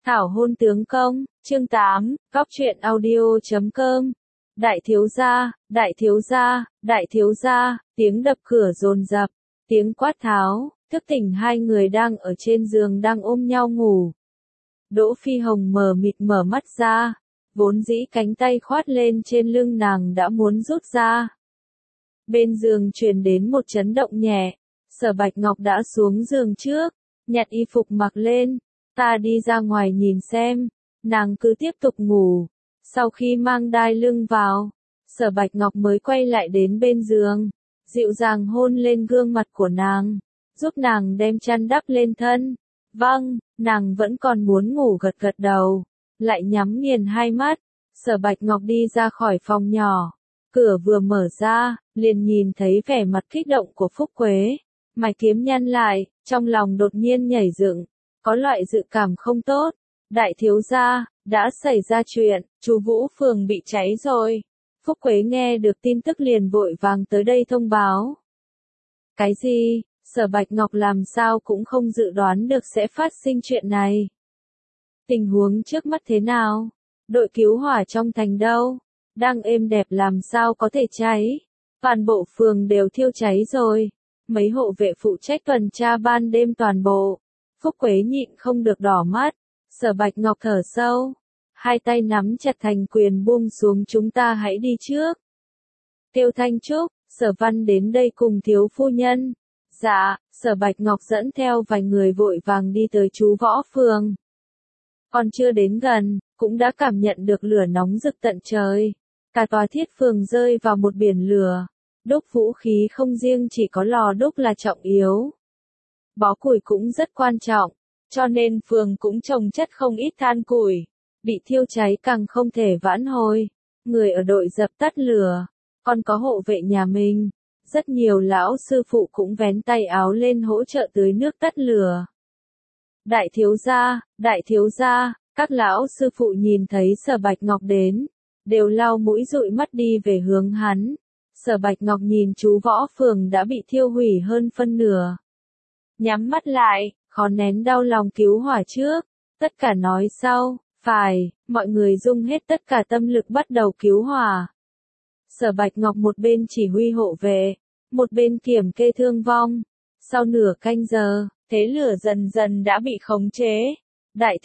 Thảo hôn tướng công, chương 8, góc truyện audio.com. Đại thiếu gia, đại thiếu gia, đại thiếu gia, tiếng đập cửa dồn dập, tiếng quát tháo, thức tỉnh hai người đang ở trên giường đang ôm nhau ngủ. Đỗ Phi Hồng mờ mịt mở mắt ra, vốn dĩ cánh tay khoát lên trên lưng nàng đã muốn rút ra. Bên giường truyền đến một chấn động nhẹ, Sở Bạch Ngọc đã xuống giường trước, nhặt y phục mặc lên. Ta đi ra ngoài nhìn xem, nàng cứ tiếp tục ngủ. Sau khi mang đai lưng vào, Sở Bạch Ngọc mới quay lại đến bên giường, dịu dàng hôn lên gương mặt của nàng, giúp nàng đem chăn đắp lên thân. Vâng, nàng vẫn còn muốn ngủ gật gật đầu, lại nhắm nghiền hai mắt. Sở Bạch Ngọc đi ra khỏi phòng nhỏ, cửa vừa mở ra, liền nhìn thấy vẻ mặt kích động của Phúc Quế, mày kiếm nhăn lại, trong lòng đột nhiên nhảy dựng. Có loại dự cảm không tốt. Đại thiếu gia, đã xảy ra chuyện, chú Vũ Phường bị cháy rồi. Phúc Quế nghe được tin tức liền vội vàng tới đây thông báo. Cái gì? Sở Bạch Ngọc làm sao cũng không dự đoán được sẽ phát sinh chuyện này. Tình huống trước mắt thế nào? Đội cứu hỏa trong thành đâu? Đang êm đẹp làm sao có thể cháy? Toàn bộ phường đều thiêu cháy rồi. Mấy hộ vệ phụ trách tuần tra ban đêm toàn bộ. Phúc Quế nhịn không được đỏ mắt. Sở Bạch Ngọc thở sâu, hai tay nắm chặt thành quyền buông xuống. Chúng ta hãy đi trước. Tiêu Thanh Trúc, Sở Văn đến đây cùng thiếu phu nhân. Dạ, Sở Bạch Ngọc dẫn theo vài người vội vàng đi tới chú Võ Phường. Còn chưa đến gần, cũng đã cảm nhận được lửa nóng rực tận trời. Cả tòa Thiết Phường rơi vào một biển lửa. Đúc vũ khí không riêng chỉ có lò đúc là trọng yếu. Bó củi cũng rất quan trọng, cho nên phường cũng trồng chất không ít than củi. Bị thiêu cháy càng không thể vãn hồi. Người ở đội dập tắt lửa, còn có hộ vệ nhà mình. Rất nhiều lão sư phụ cũng vén tay áo lên hỗ trợ tưới nước tắt lửa. Đại thiếu gia, các lão sư phụ nhìn thấy Sở Bạch Ngọc đến, đều lau mũi dụi mắt đi về hướng hắn. Sở Bạch Ngọc nhìn chú Võ Phường đã bị thiêu hủy hơn phân nửa. Nhắm mắt lại, khó nén đau lòng cứu hỏa trước. Tất cả nói sau, phải, mọi người dùng hết tất cả tâm lực bắt đầu cứu hỏa. Sở Bạch Ngọc một bên chỉ huy hộ vệ, một bên kiểm kê thương vong. Sau nửa canh giờ, thế lửa dần dần đã bị khống chế. Đại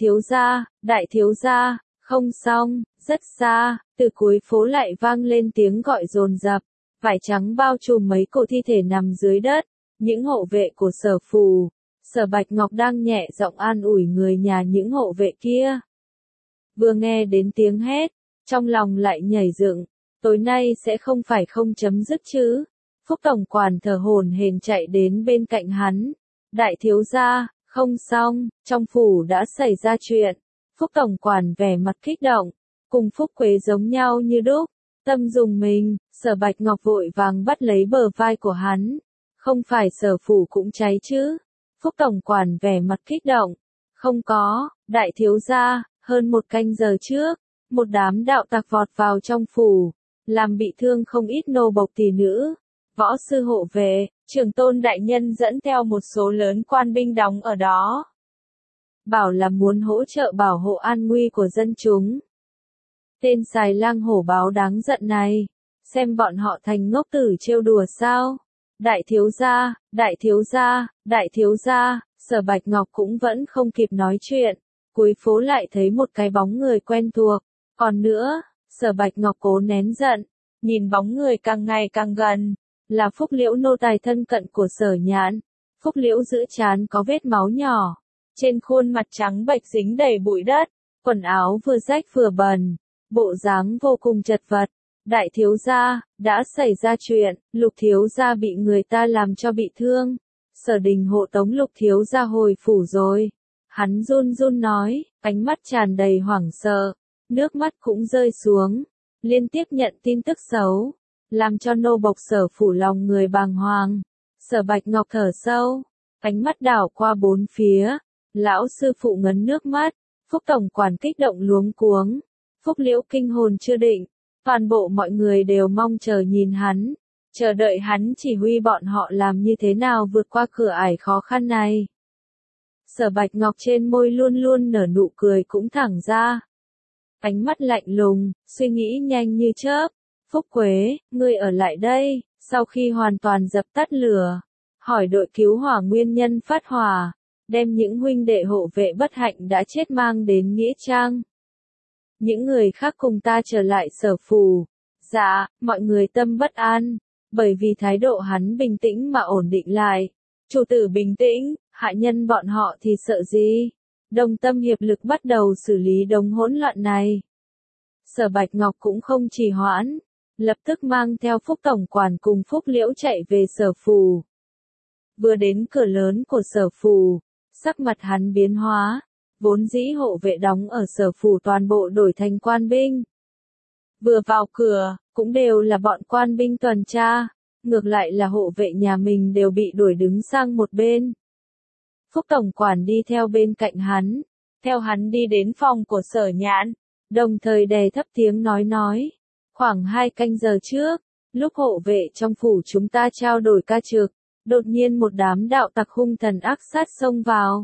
thiếu gia, không xong, rất xa, từ cuối phố lại vang lên tiếng gọi dồn dập. Vải trắng bao trùm mấy cổ thi thể nằm dưới đất. Những hộ vệ của Sở Phủ, Sở Bạch Ngọc đang nhẹ giọng an ủi người nhà những hộ vệ kia. Vừa nghe đến tiếng hét, trong lòng lại nhảy dựng, tối nay sẽ không phải không chấm dứt chứ. Phúc tổng quản thở hổn hển chạy đến bên cạnh hắn. Đại thiếu gia, không xong, trong phủ đã xảy ra chuyện. Phúc tổng quản vẻ mặt kích động, cùng Phúc Quế giống nhau như đúc. Tâm dùng mình, Sở Bạch Ngọc vội vàng bắt lấy bờ vai của hắn. Không phải Sở Phủ cũng cháy chứ? Phúc tổng quản vẻ mặt kích động. Không có, đại thiếu gia, hơn một canh giờ trước, một đám đạo tặc vọt vào trong phủ, làm bị thương không ít nô bộc tỷ nữ, võ sư hộ vệ, Trường Tôn đại nhân dẫn theo một số lớn quan binh đóng ở đó. Bảo là muốn hỗ trợ bảo hộ an nguy của dân chúng. Tên xài lang hổ báo đáng giận này, xem bọn họ thành ngốc tử trêu đùa sao? Đại thiếu gia, Sở Bạch Ngọc cũng vẫn không kịp nói chuyện. Cuối phố lại thấy một cái bóng người quen thuộc. Còn nữa, Sở Bạch Ngọc cố nén giận, nhìn bóng người càng ngày càng gần. Là Phúc Liễu nô tài thân cận của Sở Nhãn. Phúc Liễu giữ trán có vết máu nhỏ. Trên khuôn mặt trắng bệch dính đầy bụi đất. Quần áo vừa rách vừa bẩn. Bộ dáng vô cùng chật vật. Đại thiếu gia, đã xảy ra chuyện, Lục thiếu gia bị người ta làm cho bị thương. Sở Đình hộ tống Lục thiếu gia hồi phủ rồi. Hắn run run nói, ánh mắt tràn đầy hoảng sợ, nước mắt cũng rơi xuống, liên tiếp nhận tin tức xấu, làm cho nô bộc Sở Phủ lòng người bàng hoàng. Sở Bạch Ngọc thở sâu, ánh mắt đảo qua bốn phía, lão sư phụ ngấn nước mắt, Phúc tổng quản kích động luống cuống, Phúc Liễu kinh hồn chưa định. Toàn bộ mọi người đều mong chờ nhìn hắn, chờ đợi hắn chỉ huy bọn họ làm như thế nào vượt qua cửa ải khó khăn này. Sở Bạch Ngọc trên môi luôn luôn nở nụ cười cũng thẳng ra. Ánh mắt lạnh lùng, suy nghĩ nhanh như chớp. Phúc Quế, ngươi ở lại đây, sau khi hoàn toàn dập tắt lửa. Hỏi đội cứu hỏa nguyên nhân phát hỏa. Đem những huynh đệ hộ vệ bất hạnh đã chết mang đến Nghĩa Trang. Những người khác cùng ta trở lại Sở Phủ. Dạ, mọi người tâm bất an. Bởi vì thái độ hắn bình tĩnh mà ổn định lại. Chủ tử bình tĩnh, hạ nhân bọn họ thì sợ gì? Đồng tâm hiệp lực bắt đầu xử lý đống hỗn loạn này. Sở Bạch Ngọc cũng không trì hoãn, lập tức mang theo Phúc Tổng Quản cùng Phúc Liễu chạy về Sở Phủ. Vừa đến cửa lớn của Sở Phủ, sắc mặt hắn biến hóa, vốn dĩ hộ vệ đóng ở Sở Phủ toàn bộ đổi thành quan binh. Vừa vào cửa, cũng đều là bọn quan binh tuần tra, ngược lại là hộ vệ nhà mình đều bị đuổi đứng sang một bên. Phúc Tổng Quản đi theo bên cạnh hắn, theo hắn đi đến phòng của Sở Nhãn, đồng thời đè thấp tiếng nói. Khoảng 2 canh giờ trước, lúc hộ vệ trong phủ chúng ta trao đổi ca trực, đột nhiên một đám đạo tặc hung thần ác sát xông vào.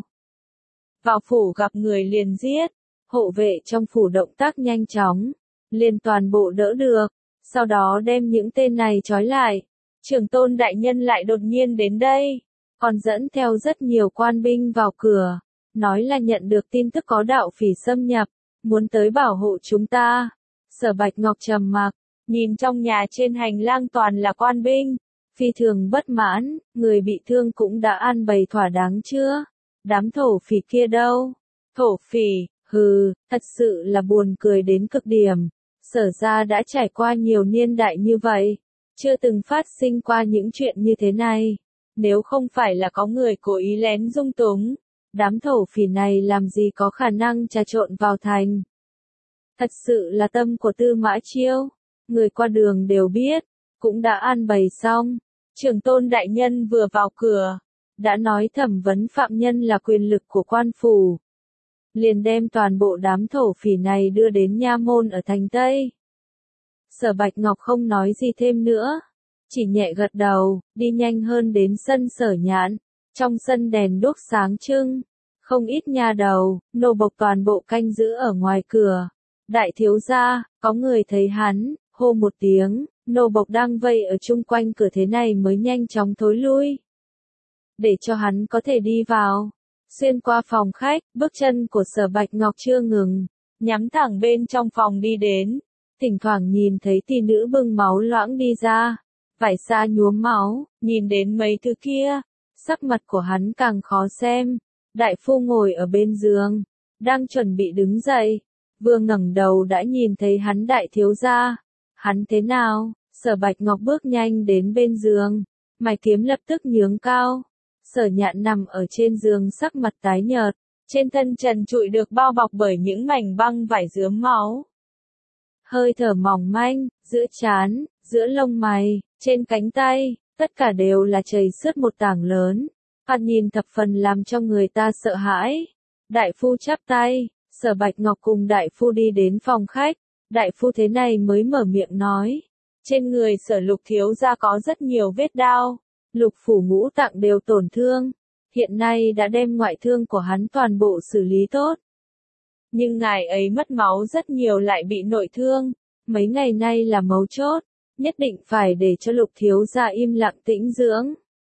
Vào phủ gặp người liền giết, hộ vệ trong phủ động tác nhanh chóng, liền toàn bộ đỡ được, sau đó đem những tên này trói lại. Trưởng tôn đại nhân lại đột nhiên đến đây, còn dẫn theo rất nhiều quan binh vào cửa, nói là nhận được tin tức có đạo phỉ xâm nhập, muốn tới bảo hộ chúng ta. Sở Bạch Ngọc trầm mặc, nhìn trong nhà trên hành lang toàn là quan binh, phi thường bất mãn, người bị thương cũng đã an bày thỏa đáng chưa? Đám thổ phỉ kia đâu? Thổ phỉ, hừ, thật sự là buồn cười đến cực điểm. Sở ra đã trải qua nhiều niên đại như vậy, chưa từng phát sinh qua những chuyện như thế này. Nếu không phải là có người cố ý lén dung túng, đám thổ phỉ này làm gì có khả năng trà trộn vào thành. Thật sự là tâm của Tư Mã Chiêu, người qua đường đều biết, cũng đã an bày xong. Trưởng tôn đại nhân vừa vào cửa, đã nói thẩm vấn phạm nhân là quyền lực của quan phủ. Liền đem toàn bộ đám thổ phỉ này đưa đến nha môn ở thành Tây. Sở Bạch Ngọc không nói gì thêm nữa, chỉ nhẹ gật đầu, đi nhanh hơn đến sân Sở Nhãn. Trong sân đèn đuốc sáng trưng, không ít nha đầu, nô bộc toàn bộ canh giữ ở ngoài cửa. Đại thiếu gia, có người thấy hắn, hô một tiếng, nô bộc đang vây ở chung quanh cửa thế này mới nhanh chóng thối lui. Để cho hắn có thể đi vào. Xuyên qua phòng khách, bước chân của Sở Bạch Ngọc chưa ngừng, nhắm thẳng bên trong phòng đi đến. Thỉnh thoảng nhìn thấy tỷ nữ bưng máu loãng đi ra, vải xa nhuốm máu, nhìn đến mấy thứ kia, sắc mặt của hắn càng khó xem. Đại phu ngồi ở bên giường, đang chuẩn bị đứng dậy, vừa ngẩng đầu đã nhìn thấy hắn. Đại thiếu gia, hắn thế nào? Sở Bạch Ngọc bước nhanh đến bên giường, mày kiếm lập tức nhướng cao. Sở Nhạn nằm ở trên giường sắc mặt tái nhợt, trên thân trần trụi được bao bọc bởi những mảnh băng vải rướm máu. Hơi thở mỏng manh, giữa trán, giữa lông mày, trên cánh tay, tất cả đều là chảy xước một tảng lớn. Thoạt nhìn thập phần làm cho người ta sợ hãi. Đại phu chắp tay, Sở Bạch Ngọc cùng đại phu đi đến phòng khách. Đại phu thế này mới mở miệng nói, trên người Sở Lục thiếu gia có rất nhiều vết đao, lục phủ ngũ tạng đều tổn thương, hiện nay đã đem ngoại thương của hắn toàn bộ xử lý tốt. Nhưng ngài ấy mất máu rất nhiều lại bị nội thương, mấy ngày nay là mấu chốt, nhất định phải để cho Lục thiếu gia im lặng tĩnh dưỡng.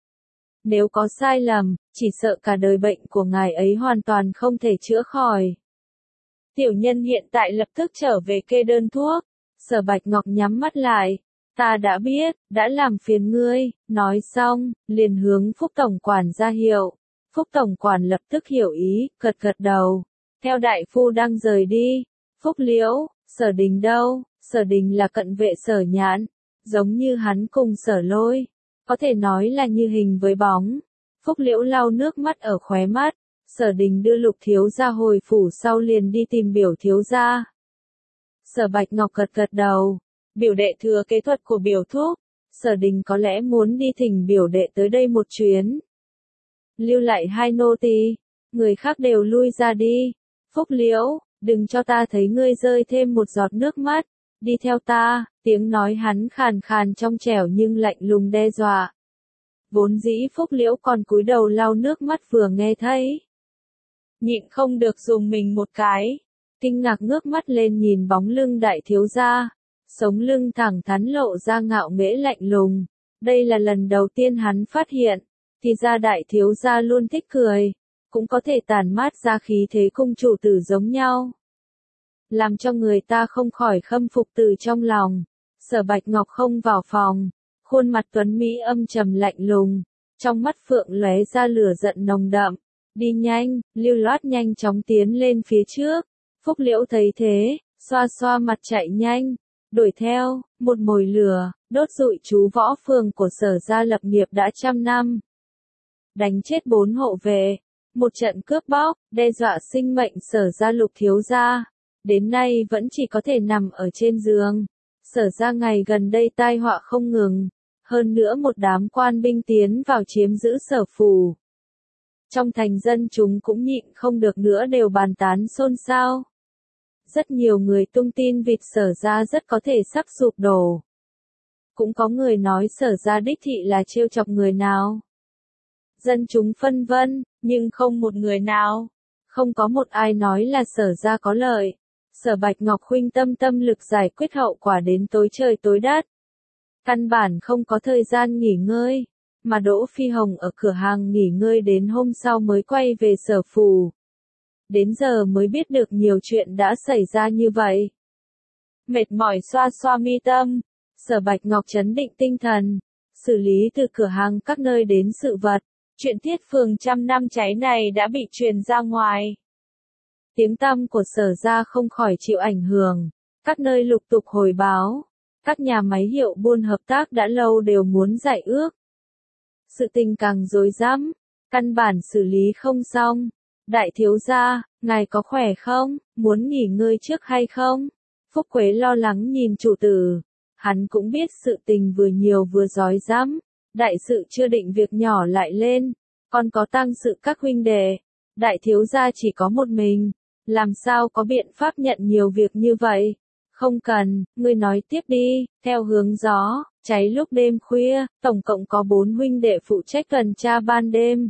Nếu có sai lầm, chỉ sợ cả đời bệnh của ngài ấy hoàn toàn không thể chữa khỏi. Tiểu nhân hiện tại lập tức trở về kê đơn thuốc. Sở Bạch Ngọc nhắm mắt lại. Ta đã biết, đã làm phiền ngươi. Nói xong, liền hướng Phúc Tổng Quản ra hiệu. Phúc Tổng Quản lập tức hiểu ý, gật gật đầu. Theo đại phu đang rời đi. Phúc Liễu, Sở Đình đâu? Sở Đình là cận vệ Sở Nhãn, giống như hắn cùng Sở Lôi, có thể nói là như hình với bóng. Phúc Liễu lau nước mắt ở khóe mắt. Sở Đình đưa Lục thiếu gia hồi phủ sau liền đi tìm Biểu thiếu gia. Sở Bạch Ngọc gật gật đầu. Biểu đệ thừa kế thuật của Biểu thúc. Sở Đình có lẽ muốn đi thỉnh biểu đệ tới đây một chuyến. Lưu lại 2 nô tỳ, người khác đều lui ra đi. Phúc Liễu, đừng cho ta thấy ngươi rơi thêm một giọt nước mắt. Đi theo ta. Tiếng nói hắn khàn khàn trong trẻo nhưng lạnh lùng đe dọa. Vốn dĩ Phúc Liễu còn cúi đầu lau nước mắt vừa nghe thấy nhịn không được dùng mình một cái. Kinh ngạc ngước mắt lên nhìn bóng lưng đại thiếu gia. Sống lưng thẳng thắn lộ ra ngạo nghễ lạnh lùng. Đây là lần đầu tiên hắn phát hiện. Thì ra đại thiếu gia luôn thích cười. Cũng có thể tản mát ra khí thế cung chủ tử giống nhau. Làm cho người ta không khỏi khâm phục từ trong lòng. Sở Bạch Ngọc không vào phòng. Khuôn mặt tuấn Mỹ âm trầm lạnh lùng. Trong mắt phượng lóe ra lửa giận nồng đậm. Đi nhanh, lưu loát nhanh chóng tiến lên phía trước. Phúc Liễu thấy thế, xoa xoa mặt chạy nhanh. Đuổi theo, một mồi lửa, đốt rụi chú võ phường của Sở gia lập nghiệp đã 100 năm. Đánh chết 4 hộ vệ. Một trận cướp bóc, đe dọa sinh mệnh Sở gia Lục thiếu gia. Đến nay vẫn chỉ có thể nằm ở trên giường. Sở gia ngày gần đây tai họa không ngừng. Hơn nữa một đám quan binh tiến vào chiếm giữ Sở phủ. Trong thành dân chúng cũng nhịn không được nữa đều bàn tán xôn xao. Rất nhiều người tung tin vịt Sở gia rất có thể sắp sụp đổ. Cũng có người nói Sở gia đích thị là trêu chọc người nào. Dân chúng phân vân, nhưng không một người nào. Không có một ai nói là Sở gia có lợi. Sở Bạch Ngọc khuynh tâm lực giải quyết hậu quả đến tối trời tối đất. Căn bản không có thời gian nghỉ ngơi. Mà Đỗ Phi Hồng ở cửa hàng nghỉ ngơi đến hôm sau mới quay về Sở phủ. Đến giờ mới biết được nhiều chuyện đã xảy ra như vậy. Mệt mỏi xoa xoa mi tâm. Sở Bạch Ngọc trấn định tinh thần. Xử lý từ cửa hàng các nơi đến sự vật. Chuyện Thiết Phường 100 năm cháy này đã bị truyền ra ngoài. Tiếng tăm của Sở gia không khỏi chịu ảnh hưởng. Các nơi lục tục hồi báo. Các nhà máy hiệu buôn hợp tác đã lâu đều muốn giải ước. Sự tình càng rối rắm, căn bản xử lý không xong. Đại thiếu gia, ngài có khỏe không, muốn nghỉ ngơi trước hay không? Phúc Quế lo lắng nhìn chủ tử. Hắn cũng biết sự tình vừa nhiều vừa rối rắm. Đại sự chưa định việc nhỏ lại lên. Còn có tang sự các huynh đệ. Đại thiếu gia chỉ có một mình. Làm sao có biện pháp nhận nhiều việc như vậy? Không cần, ngươi nói tiếp đi. Theo hướng gió, cháy lúc đêm khuya, tổng cộng có 4 huynh đệ phụ trách tuần tra ban đêm.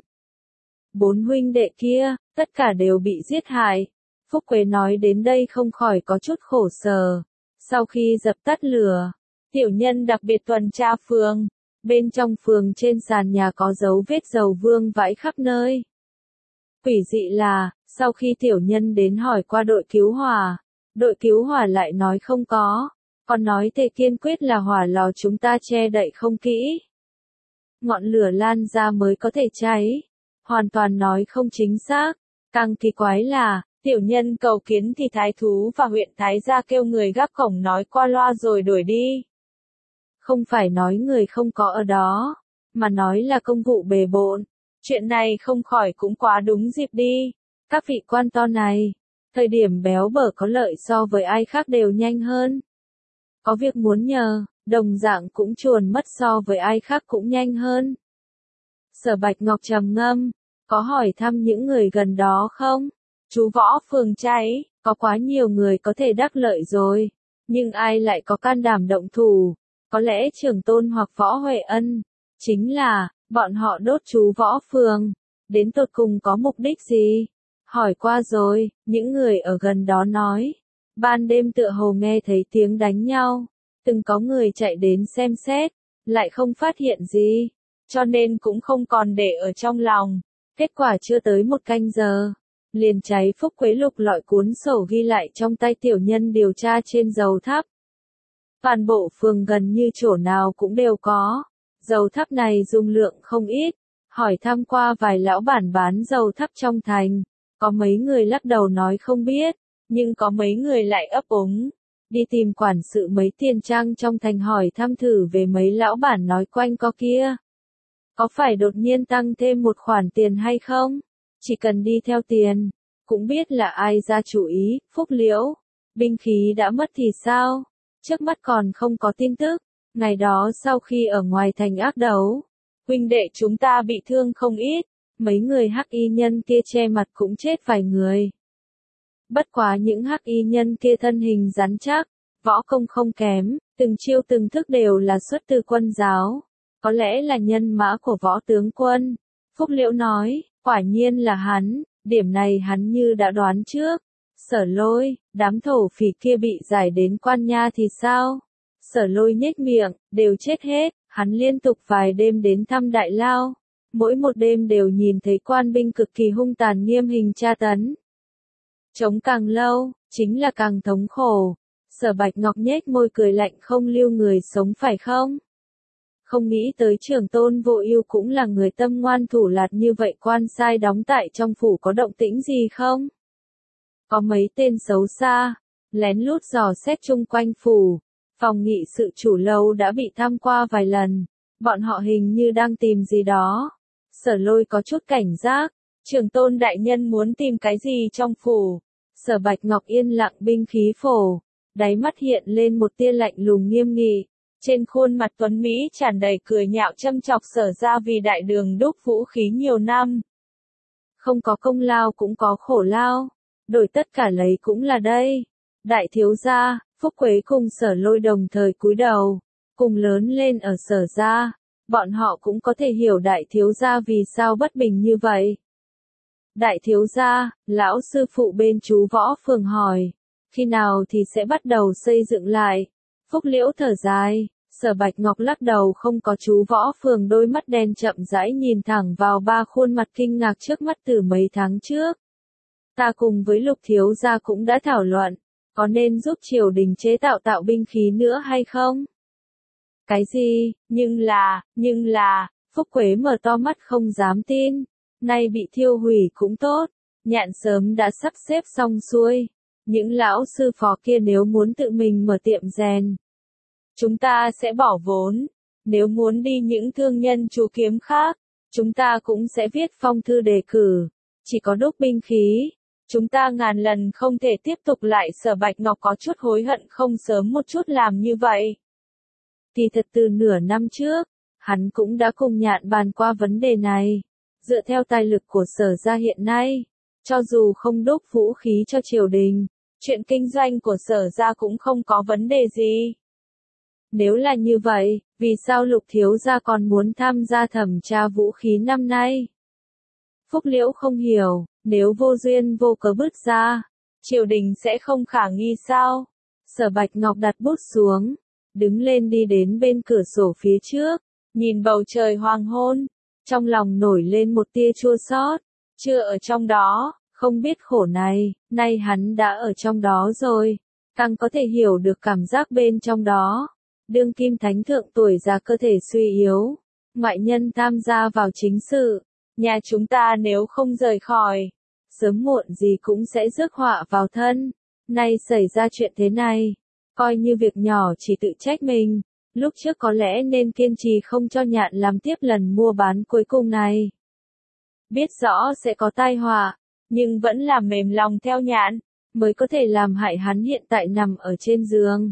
4 huynh đệ kia, tất cả đều bị giết hại. Phúc Quế nói đến đây không khỏi có chút khổ sở. Sau khi dập tắt lửa, tiểu nhân đặc biệt tuần tra phường. Bên trong phường trên sàn nhà có dấu vết dầu vương vãi khắp nơi. Quỷ dị là, sau khi tiểu nhân đến hỏi qua đội cứu hỏa lại nói không có. Còn nói thề kiên quyết là hỏa lò chúng ta che đậy không kỹ. Ngọn lửa lan ra mới có thể cháy. Hoàn toàn nói không chính xác. Càng kỳ quái là, tiểu nhân cầu kiến thì thái thú và huyện thái gia kêu người gác cổng nói qua loa rồi đuổi đi. Không phải nói người không có ở đó, mà nói là công vụ bề bộn. Chuyện này không khỏi cũng quá đúng dịp đi. Các vị quan to này, thời điểm béo bở có lợi so với ai khác đều nhanh hơn. Có việc muốn nhờ, đồng dạng cũng chuồn mất so với ai khác cũng nhanh hơn. Sở Bạch Ngọc trầm ngâm, có hỏi thăm những người gần đó không? Chú võ phường cháy, có quá nhiều người có thể đắc lợi rồi. Nhưng ai lại có can đảm động thủ? Có lẽ Trưởng Tôn hoặc Võ Huệ Ân. Chính là, bọn họ đốt chú võ phường. Đến tột cùng có mục đích gì? Hỏi qua rồi, những người ở gần đó nói. Ban đêm tựa hồ nghe thấy tiếng đánh nhau. Từng có người chạy đến xem xét, lại không phát hiện gì. Cho nên cũng không còn để ở trong lòng. Kết quả chưa tới 1 canh giờ. Liền cháy. Phúc Quế lục lọi cuốn sổ ghi lại trong tay tiểu nhân điều tra trên dầu thắp. Toàn bộ phường gần như chỗ nào cũng đều có. Dầu thắp này dung lượng không ít. Hỏi thăm qua vài lão bản bán dầu thắp trong thành. Có mấy người lắc đầu nói không biết. Nhưng có mấy người lại ấp úng. Đi tìm quản sự mấy tiền trang trong thành hỏi thăm thử về mấy lão bản nói quanh co kia. Có phải đột nhiên tăng thêm một khoản tiền hay không? Chỉ cần đi theo tiền. Cũng biết là ai ra chủ ý. Phúc Liễu. Binh khí đã mất thì sao? Trước mắt còn không có tin tức. Ngày đó sau khi ở ngoài thành ác đấu, huynh đệ chúng ta bị thương không ít. Mấy người hắc y nhân kia che mặt cũng chết vài người. Bất quá những hắc y nhân kia thân hình rắn chắc, võ công không kém, từng chiêu từng thức đều là xuất từ quân giáo. Có lẽ là nhân mã của võ tướng quân. Phúc Liễu nói, quả nhiên là hắn, Điểm này hắn như đã đoán trước. Sở Lôi, đám thổ phỉ kia bị giải đến Quan Nha thì sao? Sở Lôi nhếch miệng, đều chết hết, hắn liên tục vài đêm đến thăm Đại Lao. Mỗi một đêm đều nhìn thấy quan binh cực kỳ hung tàn nghiêm hình tra tấn. Chống càng lâu, chính là càng thống khổ. Sở Bạch Ngọc nhếch môi cười lạnh, không lưu người sống phải không? Không nghĩ tới Trưởng Tôn Vô Ưu cũng là người tâm ngoan thủ lạt như vậy. Quan sai đóng tại trong phủ có động tĩnh gì không? Có mấy tên xấu xa, lén lút dò xét chung quanh phủ. Phòng nghị sự chủ lâu đã bị tham qua vài lần. Bọn họ hình như đang tìm gì đó. Sở Lôi có chút cảnh giác. Trưởng tôn đại nhân muốn tìm cái gì trong phủ? Sở Bạch Ngọc yên lặng binh khí phổ. Đáy mắt hiện lên một tia lạnh lùng nghiêm nghị. Trên khuôn mặt tuấn Mỹ tràn đầy cười nhạo châm chọc Sở ra vì đại đường đúc vũ khí nhiều năm. Không có công lao cũng có khổ lao. Đổi tất cả lấy cũng là đây. Đại thiếu gia, Phúc Quế cùng Sở Lôi đồng thời cúi đầu. Cùng lớn lên ở Sở gia. Bọn họ cũng có thể hiểu đại thiếu gia vì sao bất bình như vậy. Đại thiếu gia, lão sư phụ bên chú Võ Phường hỏi. Khi nào thì sẽ bắt đầu xây dựng lại? Phúc Liễu thở dài. Sở Bạch Ngọc lắc đầu, không có. Chú Võ Phường đôi mắt đen chậm rãi nhìn thẳng vào ba khuôn mặt kinh ngạc trước mắt từ mấy tháng trước. Ta cùng với Lục thiếu gia cũng đã thảo luận, có nên giúp triều đình chế tạo binh khí nữa hay không? Cái gì? Nhưng là, Phúc Quế mở to mắt không dám tin. Nay bị thiêu hủy cũng tốt, nhạn sớm đã sắp xếp xong xuôi. Những lão sư phó kia nếu muốn tự mình mở tiệm rèn, chúng ta sẽ bỏ vốn. Nếu muốn đi những thương nhân chú kiếm khác, chúng ta cũng sẽ viết phong thư đề cử. Chỉ có đúc binh khí, chúng ta ngàn lần không thể tiếp tục lại. Sở Bạch Ngọc có chút hối hận không sớm một chút làm như vậy. Kỳ thật từ nửa năm trước, hắn cũng đã cùng Nhạn bàn qua vấn đề này. Dựa theo tài lực của Sở gia hiện nay, cho dù không đúc vũ khí cho triều đình, chuyện kinh doanh của Sở gia cũng không có vấn đề gì. Nếu là như vậy, vì sao Lục thiếu gia còn muốn tham gia thẩm tra vũ khí năm nay? Phúc Liễu không hiểu, nếu vô duyên vô cớ bứt ra, triều đình sẽ không khả nghi sao? Sở Bạch Ngọc đặt bút xuống, đứng lên đi đến bên cửa sổ phía trước, nhìn bầu trời hoàng hôn, trong lòng nổi lên một tia chua xót. Chưa ở trong đó, không biết khổ này, nay hắn đã ở trong đó rồi, càng có thể hiểu được cảm giác bên trong đó. Đương kim thánh thượng tuổi già cơ thể suy yếu, ngoại nhân tham gia vào chính sự, nhà chúng ta nếu không rời khỏi, sớm muộn gì cũng sẽ rước họa vào thân. Nay xảy ra chuyện thế này, coi như việc nhỏ chỉ tự trách mình, lúc trước có lẽ nên kiên trì không cho Nhạn làm tiếp lần mua bán cuối cùng này. Biết rõ sẽ có tai họa, nhưng vẫn làm mềm lòng theo Nhạn, mới có thể làm hại hắn hiện tại nằm ở trên giường.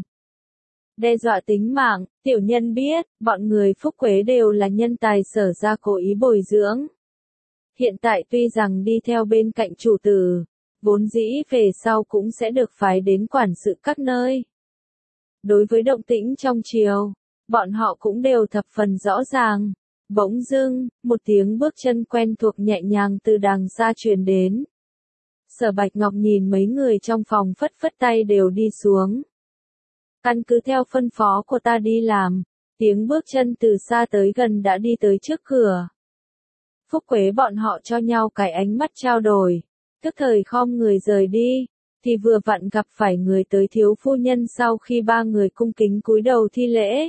Đe dọa tính mạng, tiểu nhân biết, bọn người Phúc Quế đều là nhân tài Sở ra cố ý bồi dưỡng. Hiện tại tuy rằng đi theo bên cạnh chủ tử, vốn dĩ về sau cũng sẽ được phái đến quản sự các nơi. Đối với động tĩnh trong triều, bọn họ cũng đều thập phần rõ ràng. Bỗng dưng, một tiếng bước chân quen thuộc nhẹ nhàng từ đằng xa truyền đến. Sở Bạch Ngọc nhìn mấy người trong phòng phất phất tay đều đi xuống. Căn cứ theo phân phó của ta đi làm, tiếng bước chân từ xa tới gần đã đi tới trước cửa. Phúc Quế bọn họ cho nhau cái ánh mắt trao đổi, tức thời khom người rời đi, thì vừa vặn gặp phải người tới thiếu phu nhân. Sau khi ba người cung kính cúi đầu thi lễ,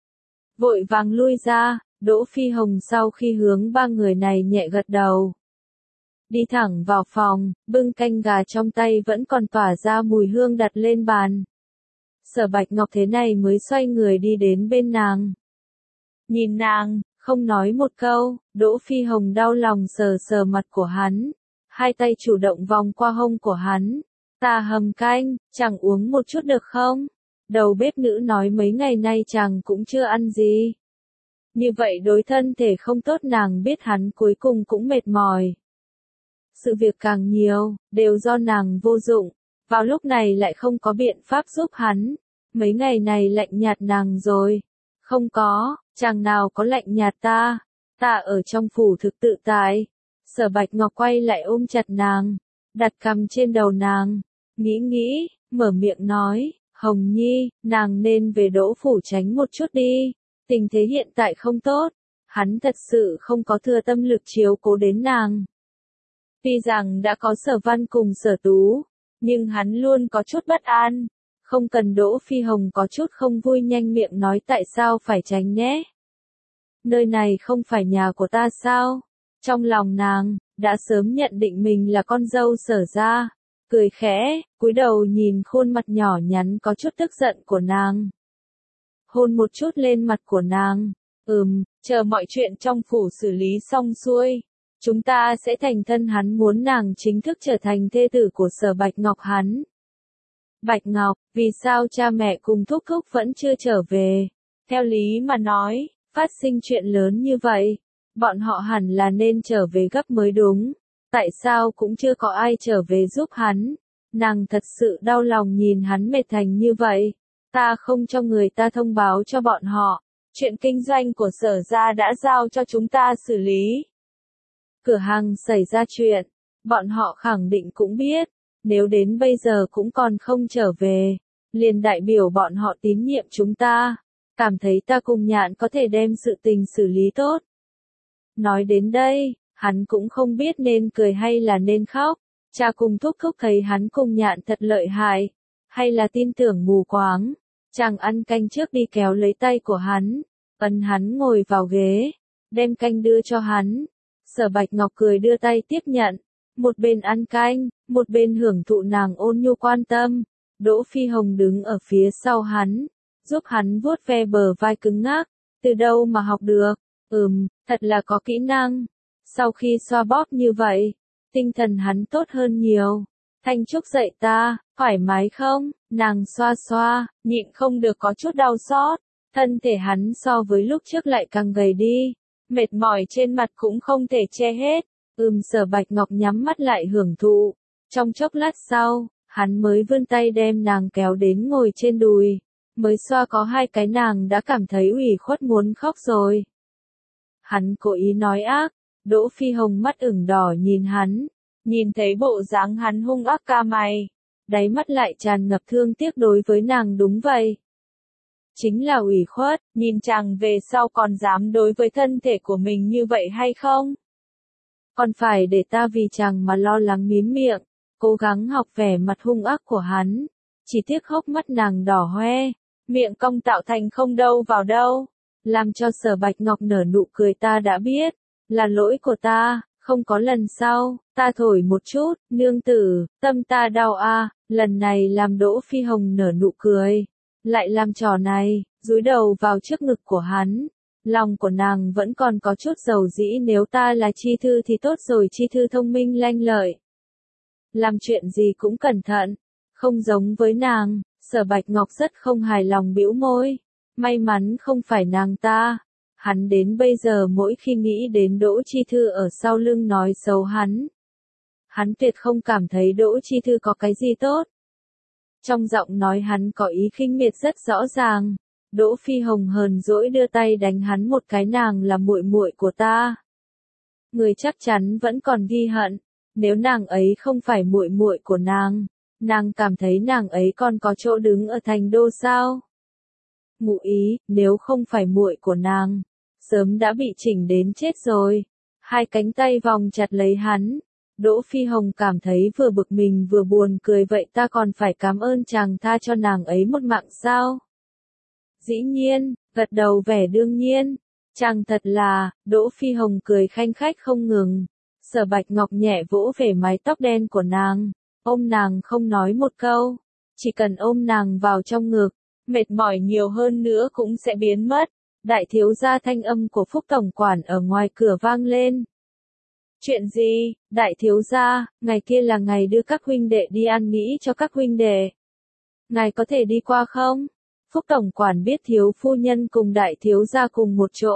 vội vàng lui ra, Đỗ Phi Hồng sau khi hướng ba người này nhẹ gật đầu, đi thẳng vào phòng, bưng canh gà trong tay vẫn còn tỏa ra mùi hương đặt lên bàn. Sở Bạch Ngọc thế này mới xoay người đi đến bên nàng. Nhìn nàng, không nói một câu, Đỗ Phi Hồng đau lòng sờ sờ mặt của hắn, hai tay chủ động vòng qua hông của hắn. Ta hầm canh, chẳng uống một chút được không? Đầu bếp nữ nói mấy ngày nay chàng cũng chưa ăn gì. Như vậy đối thân thể không tốt. Nàng biết hắn cuối cùng cũng mệt mỏi. Sự việc càng nhiều, đều do nàng vô dụng, vào lúc này lại không có biện pháp giúp hắn. Mấy ngày này lạnh nhạt nàng rồi. Không có, chàng nào có lạnh nhạt ta. Ta ở trong phủ thực tự tại. Sở Bạch Ngọc quay lại ôm chặt nàng, đặt cằm trên đầu nàng, nghĩ, mở miệng nói, Hồng Nhi, nàng nên về Đỗ phủ tránh một chút đi, tình thế hiện tại không tốt, hắn thật sự không có thừa tâm lực chiếu cố đến nàng. Tuy rằng đã có Sở Văn cùng Sở Tú, nhưng hắn luôn có chút bất an, không cần Đỗ Phi Hồng có chút không vui nhanh miệng nói tại sao phải tránh nhé. Nơi này không phải nhà của ta sao? Trong lòng nàng, đã sớm nhận định mình là con dâu Sở gia, cười khẽ, cúi đầu nhìn khuôn mặt nhỏ nhắn có chút tức giận của nàng. Hôn một chút lên mặt của nàng, chờ mọi chuyện trong phủ xử lý xong xuôi, chúng ta sẽ thành thân. Hắn muốn nàng chính thức trở thành thê tử của Sở Bạch Ngọc hắn. Bạch Ngọc, vì sao cha mẹ cùng thúc thúc vẫn chưa trở về? Theo lý mà nói, phát sinh chuyện lớn như vậy, bọn họ hẳn là nên trở về gấp mới đúng. Tại sao cũng chưa có ai trở về giúp hắn? Nàng thật sự đau lòng nhìn hắn mệt thành như vậy. Ta không cho người ta thông báo cho bọn họ. Chuyện kinh doanh của Sở gia đã giao cho chúng ta xử lý. Cửa hàng xảy ra chuyện, bọn họ khẳng định cũng biết. Nếu đến bây giờ cũng còn không trở về, liền đại biểu bọn họ tín nhiệm chúng ta. Cảm thấy ta cùng Nhạn có thể đem sự tình xử lý tốt. Nói đến đây, hắn cũng không biết nên cười hay là nên khóc. Cha cùng thúc thúc thấy hắn cùng Nhạn thật lợi hại, hay là tin tưởng mù quáng. Chàng ăn canh trước đi kéo lấy tay của hắn, ấn hắn ngồi vào ghế, đem canh đưa cho hắn. Sở Bạch Ngọc cười đưa tay tiếp nhận, một bên ăn canh, một bên hưởng thụ nàng ôn nhu quan tâm. Đỗ Phi Hồng đứng ở phía sau hắn, giúp hắn vuốt ve bờ vai cứng ngắc. Từ đâu mà học được? Thật là có kỹ năng. Sau khi xoa bóp như vậy, tinh thần hắn tốt hơn nhiều. Thanh Trúc dạy ta, thoải mái không? Nàng xoa xoa, nhịn không được có chút đau xót. Thân thể hắn so với lúc trước lại càng gầy đi. Mệt mỏi trên mặt cũng không thể che hết. Sở Bạch Ngọc nhắm mắt lại hưởng thụ. Trong chốc lát sau, hắn mới vươn tay đem nàng kéo đến ngồi trên đùi. Mới xoa có 2 cái nàng đã cảm thấy ủy khuất muốn khóc rồi. Hắn cố ý nói ác. Đỗ Phi Hồng mắt ửng đỏ nhìn hắn. Nhìn thấy bộ dáng hắn hung ác ca mày, đáy mắt lại tràn ngập thương tiếc đối với nàng. Đúng vậy, chính là ủy khuất, nhìn chàng về sau còn dám đối với thân thể của mình như vậy hay không? Còn phải để ta vì chàng mà lo lắng mím miệng, cố gắng học vẻ mặt hung ác của hắn. Chỉ tiếc hốc mắt nàng đỏ hoe, miệng cong tạo thành không đâu vào đâu, làm cho Sở Bạch Ngọc nở nụ cười. Ta đã biết, là lỗi của ta. Không có lần sau, ta thổi một chút, nương tử, tâm ta đau a. Lần này làm Đỗ Phi Hồng nở nụ cười, lại làm trò này, dúi đầu vào trước ngực của hắn. Lòng của nàng vẫn còn có chút dầu dĩ. Nếu ta là Chi Thư thì tốt rồi. Chi Thư thông minh lanh lợi, làm chuyện gì cũng cẩn thận, không giống với nàng. Sở Bạch Ngọc rất không hài lòng bĩu môi, may mắn không phải nàng ta. Hắn đến bây giờ mỗi khi nghĩ đến Đỗ Chi Thư ở sau lưng nói xấu hắn tuyệt không cảm thấy Đỗ Chi Thư có cái gì tốt. Trong giọng nói hắn có ý khinh miệt rất rõ ràng. Đỗ Phi Hồng hờn dỗi đưa tay đánh hắn một cái. Nàng là muội muội của ta. Người chắc chắn vẫn còn ghi hận. Nếu nàng ấy không phải muội muội của nàng cảm thấy nàng ấy còn có chỗ đứng ở thành đô sao? Ngụ ý, nếu không phải muội của nàng, sớm đã bị chỉnh đến chết rồi. 2 cánh tay vòng chặt lấy hắn. Đỗ Phi Hồng cảm thấy vừa bực mình vừa buồn cười. Vậy ta còn phải cảm ơn chàng tha cho nàng ấy một mạng sao? Dĩ nhiên, gật đầu vẻ đương nhiên. Chàng thật là, Đỗ Phi Hồng cười khanh khách không ngừng. Sở Bạch Ngọc nhẹ vỗ về mái tóc đen của nàng, ôm nàng không nói một câu. Chỉ cần ôm nàng vào trong ngực, mệt mỏi nhiều hơn nữa cũng sẽ biến mất. Đại thiếu gia, thanh âm của Phúc tổng quản ở ngoài cửa vang lên. Chuyện gì? Đại thiếu gia, ngày kia là ngày đưa các huynh đệ đi ăn nghỉ cho các huynh đệ. Ngài có thể đi qua không? Phúc tổng quản biết thiếu phu nhân cùng đại thiếu gia cùng một chỗ.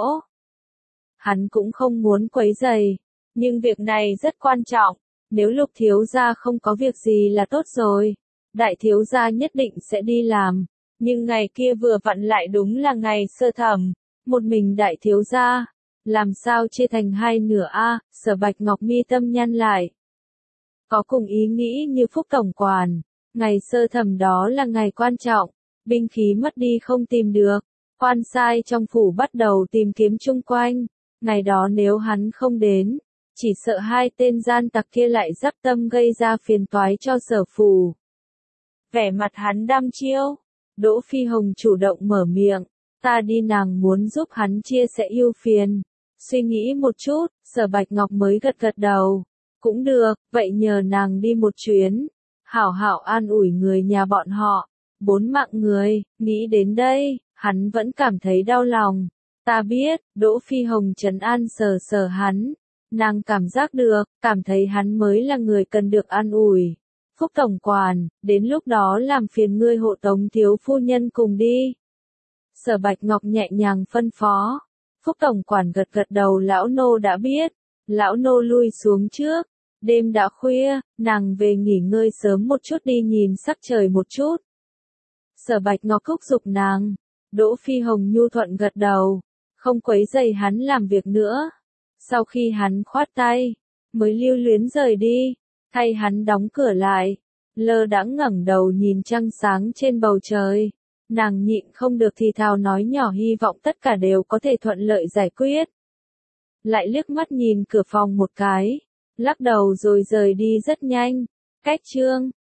Hắn cũng không muốn quấy rầy, nhưng việc này rất quan trọng. Nếu Lục thiếu gia không có việc gì là tốt rồi. Đại thiếu gia nhất định sẽ đi làm. Nhưng ngày kia vừa vặn lại đúng là ngày sơ thẩm. Một mình đại thiếu gia, Làm sao chia thành hai nửa a? Sở Bạch Ngọc mi tâm nhăn lại. Có cùng ý nghĩ như Phúc tổng quản, ngày sơ thẩm đó là ngày quan trọng, binh khí mất đi không tìm được, quan sai trong phủ bắt đầu tìm kiếm chung quanh, ngày đó nếu hắn không đến, chỉ sợ hai tên gian tặc kia lại dắp tâm gây ra phiền toái cho Sở phủ. Vẻ mặt hắn đăm chiêu, Đỗ Phi Hồng chủ động mở miệng, ta đi nàng muốn giúp hắn chia sẻ ưu phiền. Suy nghĩ một chút, Sở Bạch Ngọc mới gật gật đầu. Cũng được, vậy nhờ nàng đi một chuyến. Hảo hảo an ủi người nhà bọn họ. 4 mạng người, nghĩ đến đây, hắn vẫn cảm thấy đau lòng. Ta biết, Đỗ Phi Hồng trấn an sờ sờ hắn. Nàng cảm giác được, cảm thấy hắn mới là người cần được an ủi. Phúc tổng quản, đến lúc đó làm phiền ngươi hộ tống thiếu phu nhân cùng đi. Sở Bạch Ngọc nhẹ nhàng phân phó. Phúc tổng quản gật gật đầu, lão nô đã biết. Lão nô lui xuống trước. Đêm đã khuya, nàng về nghỉ ngơi sớm một chút đi nhìn sắc trời một chút. Sở Bạch Ngọc thúc giục nàng. Đỗ Phi Hồng nhu thuận gật đầu, không quấy rầy hắn làm việc nữa. Sau khi hắn khoát tay, mới lưu luyến rời đi, thay hắn đóng cửa lại. Lơ đãng ngẩng đầu nhìn trăng sáng trên bầu trời. Nàng nhịn không được thì thào nói nhỏ, hy vọng tất cả đều có thể thuận lợi giải quyết. Lại liếc mắt nhìn cửa phòng một cái, lắc đầu rồi rời đi rất nhanh. Cách chương